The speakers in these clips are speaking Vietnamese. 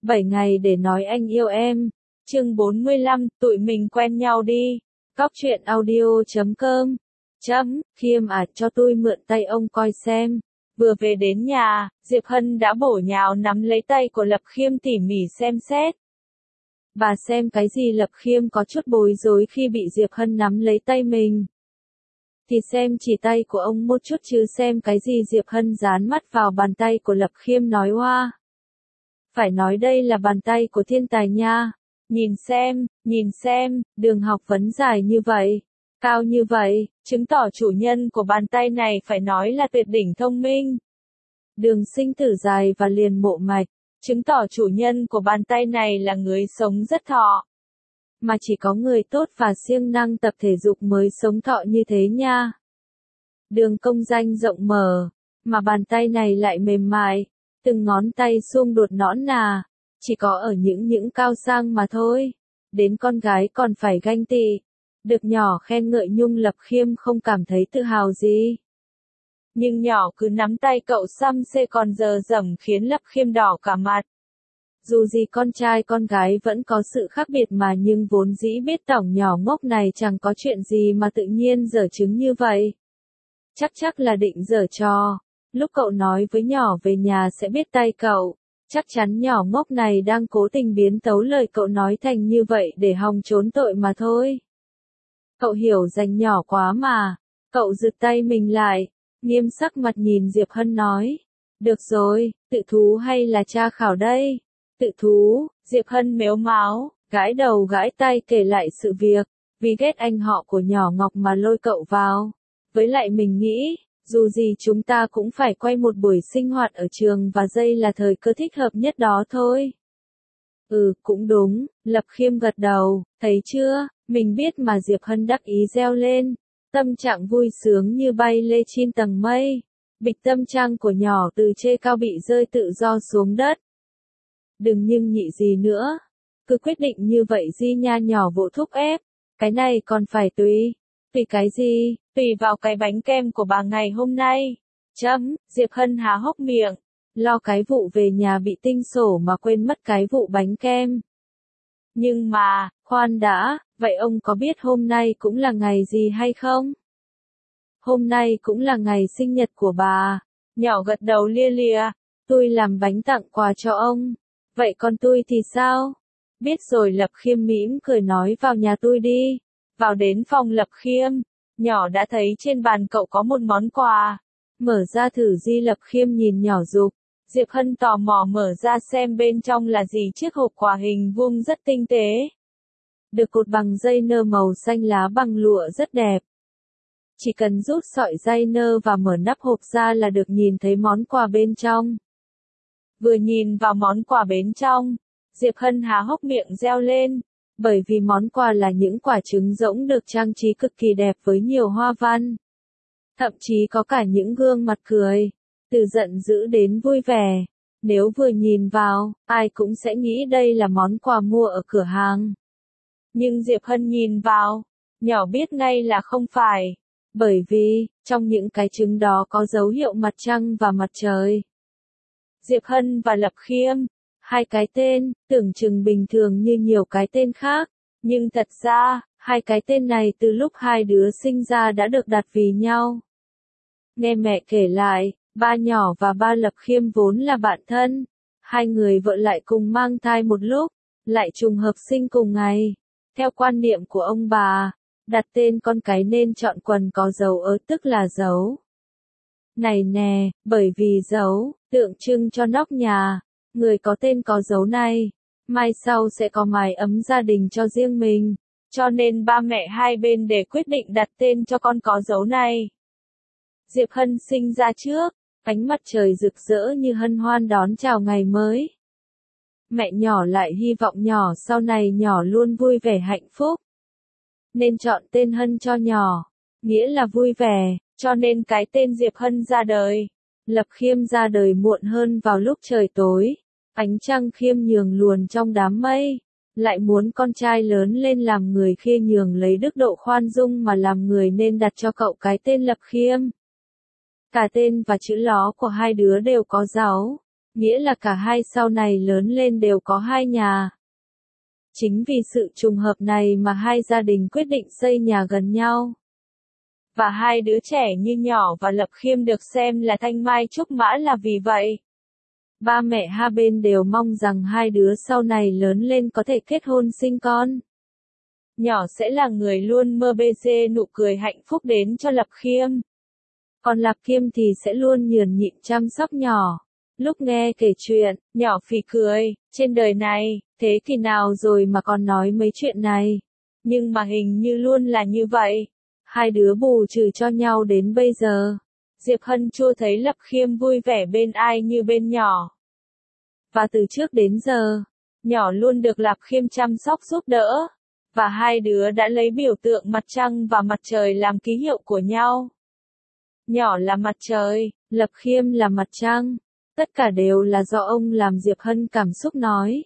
7 ngày để nói anh yêu em. Chương 45, tụi mình quen nhau đi. Góc truyện audio.com. Khiêm à, cho tôi mượn tay ông coi xem. Vừa về đến nhà, Diệp Hân đã bổ nhào nắm lấy tay của Lập Khiêm tỉ mỉ xem xét. Bà xem cái gì? Lập Khiêm có chút bối rối khi bị Diệp Hân nắm lấy tay mình. Thì xem chỉ tay của ông một chút chứ xem cái gì? Diệp Hân dán mắt vào bàn tay của Lập Khiêm nói oa. Phải nói đây là bàn tay của thiên tài nha. Nhìn xem, đường học vấn dài như vậy, cao như vậy, chứng tỏ chủ nhân của bàn tay này phải nói là tuyệt đỉnh thông minh. Đường sinh tử dài và liền mộ mạch, chứng tỏ chủ nhân của bàn tay này là người sống rất thọ. Mà chỉ có người tốt và siêng năng tập thể dục mới sống thọ như thế nha. Đường công danh rộng mở, mà bàn tay này lại mềm mại, từng ngón tay xung đột nõn nà, chỉ có ở những cao sang mà thôi. Đến con gái còn phải ganh tị. Được nhỏ khen ngợi Nhung Lập Khiêm không cảm thấy tự hào gì. Nhưng nhỏ cứ nắm tay cậu xăm xê còn giờ dẩm khiến Lập Khiêm đỏ cả mặt. Dù gì con trai con gái vẫn có sự khác biệt mà, nhưng vốn dĩ biết tỏng nhỏ ngốc này chẳng có chuyện gì mà tự nhiên giở trứng như vậy. Chắc là định giở trò. Lúc cậu nói với nhỏ về nhà sẽ biết tay cậu, chắc chắn nhỏ ngốc này đang cố tình biến tấu lời cậu nói thành như vậy để hòng trốn tội mà thôi. Cậu hiểu dành nhỏ quá mà. Cậu giựt tay mình lại, nghiêm sắc mặt nhìn Diệp Hân nói. Được rồi, tự thú hay là tra khảo đây? Tự thú. Diệp Hân mếu máo, gãi đầu gãi tay kể lại sự việc, vì ghét anh họ của nhỏ Ngọc mà lôi cậu vào. Với lại mình nghĩ, dù gì chúng ta cũng phải quay một buổi sinh hoạt ở trường và đây là thời cơ thích hợp nhất đó thôi. Cũng đúng, Lập Khiêm gật đầu, thấy chưa, mình biết mà. Diệp Hân đắc ý reo lên, tâm trạng vui sướng như bay lê trên tầng mây. Bịch tâm trang của nhỏ từ trên cao bị rơi tự do xuống đất. Đừng nhưng nhị gì nữa, cứ quyết định như vậy di nha. Nhỏ vỗ thúc ép, cái này còn phải tùy cái gì? Tùy vào cái bánh kem của bà ngày hôm nay. Diệp Hân há hốc miệng, lo cái vụ về nhà bị tinh sổ mà quên mất cái vụ bánh kem. Nhưng mà, khoan đã, vậy ông có biết hôm nay cũng là ngày gì hay không? Hôm nay cũng là ngày sinh nhật của bà. Nhỏ gật đầu lia lịa, tôi làm bánh tặng quà cho ông. Vậy còn tôi thì sao? Biết rồi. Lập Khiêm mỉm cười nói vào nhà tôi đi. Vào đến phòng Lập Khiêm, nhỏ đã thấy trên bàn cậu có một món quà. Mở ra thử di. Lập Khiêm nhìn nhỏ giục. Diệp Hân tò mò mở ra xem bên trong là gì. Chiếc hộp quà hình vuông rất tinh tế, được cột bằng dây nơ màu xanh lá bằng lụa rất đẹp. Chỉ cần rút sợi dây nơ và mở nắp hộp ra là được nhìn thấy món quà bên trong. Vừa nhìn vào món quà bên trong, Diệp Hân há hốc miệng reo lên, bởi vì món quà là những quả trứng rỗng được trang trí cực kỳ đẹp với nhiều hoa văn. Thậm chí có cả những gương mặt cười, từ giận dữ đến vui vẻ. Nếu vừa nhìn vào, ai cũng sẽ nghĩ đây là món quà mua ở cửa hàng. Nhưng Diệp Hân nhìn vào, nhỏ biết ngay là không phải. Bởi vì, trong những cái trứng đó có dấu hiệu mặt trăng và mặt trời. Diệp Hân và Lập Khiêm, hai cái tên, tưởng chừng bình thường như nhiều cái tên khác. Nhưng thật ra, hai cái tên này từ lúc hai đứa sinh ra đã được đặt vì nhau. Nghe mẹ kể lại, ba nhỏ và ba Lập Khiêm vốn là bạn thân. Hai người vợ lại cùng mang thai một lúc, lại trùng hợp sinh cùng ngày. Theo quan niệm của ông bà, đặt tên con cái nên chọn quần có dấu ớ, tức là dấu này nè, bởi vì dấu tượng trưng cho nóc nhà. Người có tên có dấu này, mai sau sẽ có mái ấm gia đình cho riêng mình. Cho nên ba mẹ hai bên để quyết định đặt tên cho con có dấu này. Diệp Hân sinh ra trước, ánh mặt trời rực rỡ như hân hoan đón chào ngày mới. Mẹ nhỏ lại hy vọng nhỏ sau này nhỏ luôn vui vẻ hạnh phúc, nên chọn tên Hân cho nhỏ, nghĩa là vui vẻ, cho nên cái tên Diệp Hân ra đời. Lập Khiêm ra đời muộn hơn vào lúc trời tối, ánh trăng khiêm nhường luồn trong đám mây. Lại muốn con trai lớn lên làm người khiêm nhường lấy đức độ khoan dung mà làm người nên đặt cho cậu cái tên Lập Khiêm. Cả tên và chữ ló của hai đứa đều có dấu. nghĩa là cả hai sau này lớn lên đều có hai nhà. Chính vì sự trùng hợp này mà hai gia đình quyết định xây nhà gần nhau. Và hai đứa trẻ như Nhỏ và Lập Khiêm được xem là thanh mai trúc mã là vì vậy. Ba mẹ hai bên đều mong rằng hai đứa sau này lớn lên có thể kết hôn sinh con. Nhỏ sẽ là người luôn mơ bê dê nụ cười hạnh phúc đến cho Lập Khiêm. Còn Lập Khiêm thì sẽ luôn nhường nhịn chăm sóc Nhỏ. Lúc nghe kể chuyện, Nhỏ phì cười, trên đời này, thế kỷ nào rồi mà còn nói mấy chuyện này. Nhưng mà hình như luôn là như vậy. Hai đứa bù trừ cho nhau đến bây giờ. Diệp Hân chưa thấy Lập Khiêm vui vẻ bên ai như bên Nhỏ. Và từ trước đến giờ, Nhỏ luôn được Lập Khiêm chăm sóc giúp đỡ. Và hai đứa đã lấy biểu tượng mặt trăng và mặt trời làm ký hiệu của nhau. Nhỏ là mặt trời, Lập Khiêm là mặt trăng. Tất cả đều là do ông làm, Diệp Hân cảm xúc nói.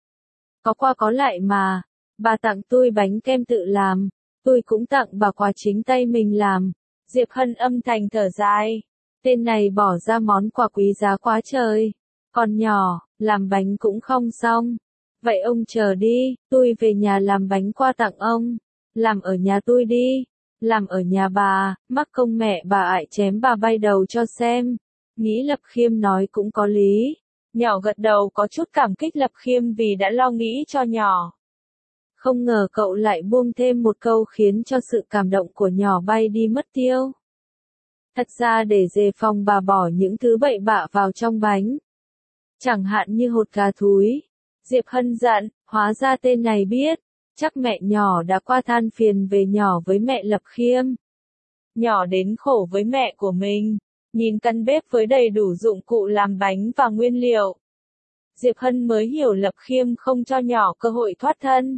Có qua có lại mà, bà tặng tôi bánh kem tự làm, tôi cũng tặng bà quà chính tay mình làm. Diệp Hân âm thầm thở dài. Tên này bỏ ra món quà quý giá quá trời. Còn Nhỏ, làm bánh cũng không xong. Vậy ông chờ đi, tôi về nhà làm bánh qua tặng ông. Làm ở nhà tôi đi. Làm ở nhà bà, mắc công mẹ bà ại chém bà bay đầu cho xem. Nghĩ Lập Khiêm nói cũng có lý. Nhỏ gật đầu có chút cảm kích Lập Khiêm vì đã lo nghĩ cho Nhỏ. Không ngờ cậu lại buông thêm một câu khiến cho sự cảm động của Nhỏ bay đi mất tiêu. Thật ra để đề phòng bà bỏ những thứ bậy bạ vào trong bánh. Chẳng hạn như hột gà thúi. Diệp Hân giận, hóa ra tên này biết. Chắc mẹ Nhỏ đã qua than phiền về Nhỏ với mẹ Lập Khiêm. Nhỏ đến khổ với mẹ của mình. Nhìn căn bếp với đầy đủ dụng cụ làm bánh và nguyên liệu. Diệp Hân mới hiểu Lập Khiêm không cho Nhỏ cơ hội thoát thân.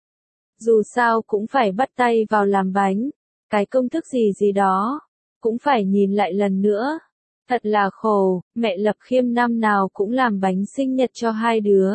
Dù sao cũng phải bắt tay vào làm bánh. Cái công thức gì đó. Cũng phải nhìn lại lần nữa. Thật là khổ, mẹ Lập Khiêm năm nào cũng làm bánh sinh nhật cho hai đứa.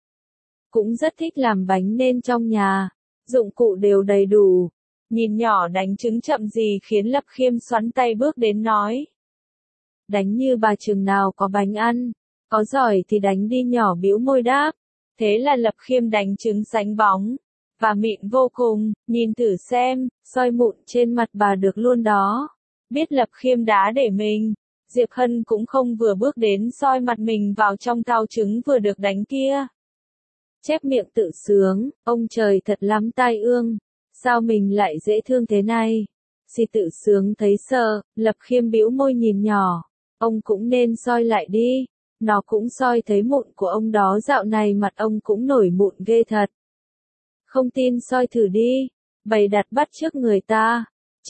Cũng rất thích làm bánh nên trong nhà, dụng cụ đều đầy đủ. Nhìn Nhỏ đánh trứng chậm gì khiến Lập Khiêm xoắn tay bước đến nói. Đánh như bà chừng nào có bánh ăn, có giỏi thì đánh đi, Nhỏ bĩu môi đáp. Thế là Lập Khiêm đánh trứng sánh bóng, và mịn vô cùng, nhìn thử xem, soi mụn trên mặt bà được luôn đó. Biết Lập Khiêm đá để mình, Diệp Hân cũng không vừa bước đến soi mặt mình vào trong thau trứng vừa được đánh kia. Chép miệng tự sướng, ông trời thật lắm tai ương, sao mình lại dễ thương thế này. Xì tự sướng thấy sợ, Lập Khiêm bĩu môi nhìn Nhỏ, ông cũng nên soi lại đi, nó cũng soi thấy mụn của ông đó, dạo này mặt ông cũng nổi mụn ghê thật. Không tin soi thử đi, bày đặt bắt chước người ta,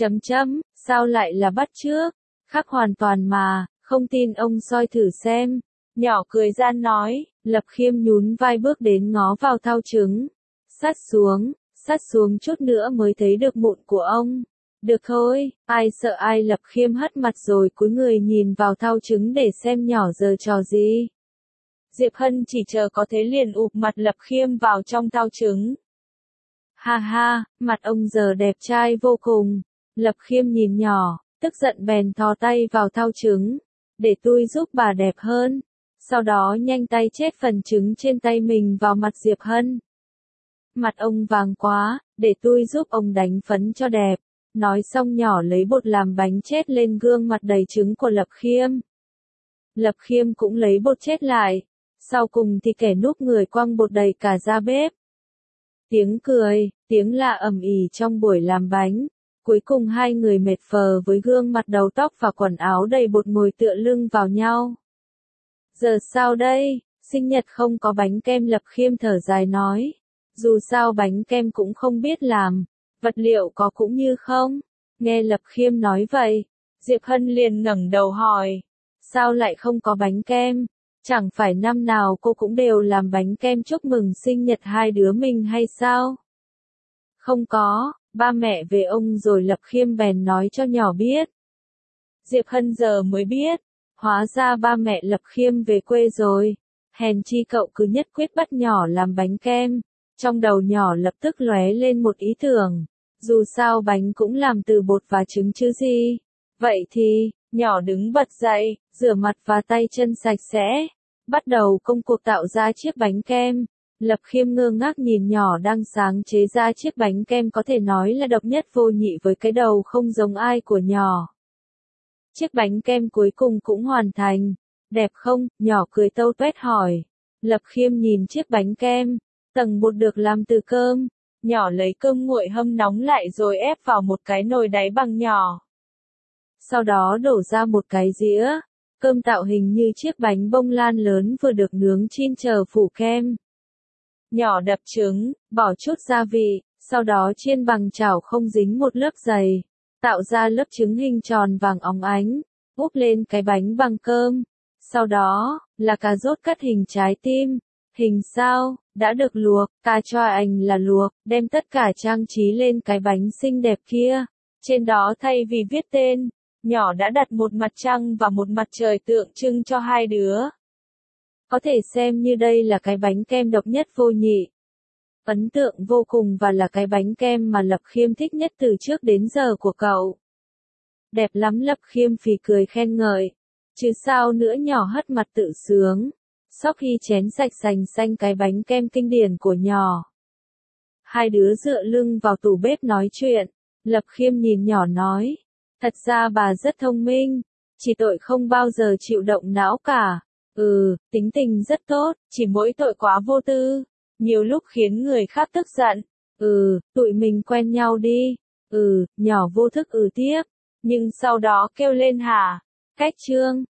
sao lại là bắt chước, khác hoàn toàn mà, không tin ông soi thử xem. Nhỏ cười gian nói, Lập Khiêm nhún vai bước đến ngó vào thau trứng. Sát xuống chút nữa mới thấy được mụn của ông. Được thôi, ai sợ ai. Lập Khiêm hất mặt rồi cúi người nhìn vào thau trứng để xem Nhỏ giờ trò gì. Diệp Hân chỉ chờ có thế liền ụp mặt Lập Khiêm vào trong thau trứng. Ha ha, mặt ông giờ đẹp trai vô cùng. Lập Khiêm nhìn Nhỏ, tức giận bèn thò tay vào thau trứng. Để tôi giúp bà đẹp hơn. Sau đó nhanh tay chết phần trứng trên tay mình vào mặt Diệp Hân. Mặt ông vàng quá, để tôi giúp ông đánh phấn cho đẹp. Nói xong Nhỏ lấy bột làm bánh chết lên gương mặt đầy trứng của Lập Khiêm. Lập Khiêm cũng lấy bột chết lại. Sau cùng thì kẻ núp người quăng bột đầy cả ra bếp. Tiếng cười, tiếng la ầm ĩ trong buổi làm bánh. Cuối cùng hai người mệt phờ với gương mặt đầu tóc và quần áo đầy bột ngồi tựa lưng vào nhau. Giờ sao đây, sinh nhật không có bánh kem. Lập Khiêm thở dài nói. Dù sao bánh kem cũng không biết làm, vật liệu có cũng như không. Nghe Lập Khiêm nói vậy, Diệp Hân liền ngẩng đầu hỏi. Sao lại không có bánh kem? Chẳng phải năm nào cô cũng đều làm bánh kem chúc mừng sinh nhật hai đứa mình hay sao? Không có, ba mẹ về ông rồi. Lập Khiêm bèn nói cho Nhỏ biết. Diệp Hân giờ mới biết. Hóa ra ba mẹ Lập Khiêm về quê rồi. Hèn chi cậu cứ nhất quyết bắt Nhỏ làm bánh kem. Trong đầu Nhỏ lập tức lóe lên một ý tưởng. Dù sao bánh cũng làm từ bột và trứng chứ gì. Vậy thì, Nhỏ đứng bật dậy, rửa mặt và tay chân sạch sẽ. bắt đầu công cuộc tạo ra chiếc bánh kem. Lập Khiêm ngơ ngác nhìn nhỏ đang sáng chế ra chiếc bánh kem có thể nói là độc nhất vô nhị với cái đầu không giống ai của nhỏ. Chiếc bánh kem cuối cùng cũng hoàn thành. Đẹp không? Nhỏ cười tâu tuét hỏi. Lập Khiêm nhìn chiếc bánh kem. Tầng bột được làm từ cơm. Nhỏ lấy cơm nguội hâm nóng lại rồi ép vào một cái nồi đáy bằng nhỏ. Sau đó đổ ra một cái dĩa. Cơm tạo hình như chiếc bánh bông lan lớn vừa được nướng chín chờ phủ kem. Nhỏ đập trứng, bỏ chút gia vị, sau đó chiên bằng chảo không dính một lớp dày. Tạo ra lớp trứng hình tròn vàng óng ánh, úp lên cái bánh bằng cơm. Sau đó, là cà rốt cắt hình trái tim, hình sao, đã được luộc, cà choa anh là luộc, đem tất cả trang trí lên cái bánh xinh đẹp kia. Trên đó thay vì viết tên, nhỏ đã đặt một mặt trăng và một mặt trời tượng trưng cho hai đứa. Có thể xem như đây là cái bánh kem độc nhất vô nhị. Ấn tượng vô cùng và là cái bánh kem mà Lập Khiêm thích nhất từ trước đến giờ của cậu. Đẹp lắm Lập Khiêm phì cười khen ngợi. Chứ sao nữa nhỏ hất mặt tự sướng. Sau khi chén sạch sành xanh cái bánh kem kinh điển của nhỏ. Hai đứa dựa lưng vào tủ bếp nói chuyện. Lập Khiêm nhìn nhỏ nói. Thật ra bà rất thông minh. Chỉ tội không bao giờ chịu động não cả. Tính tình rất tốt, chỉ mỗi tội quá vô tư. Nhiều lúc khiến người khác tức giận. Tụi mình quen nhau đi. Nhỏ vô thức tiếp. Nhưng sau đó kêu lên hả? Cách chương.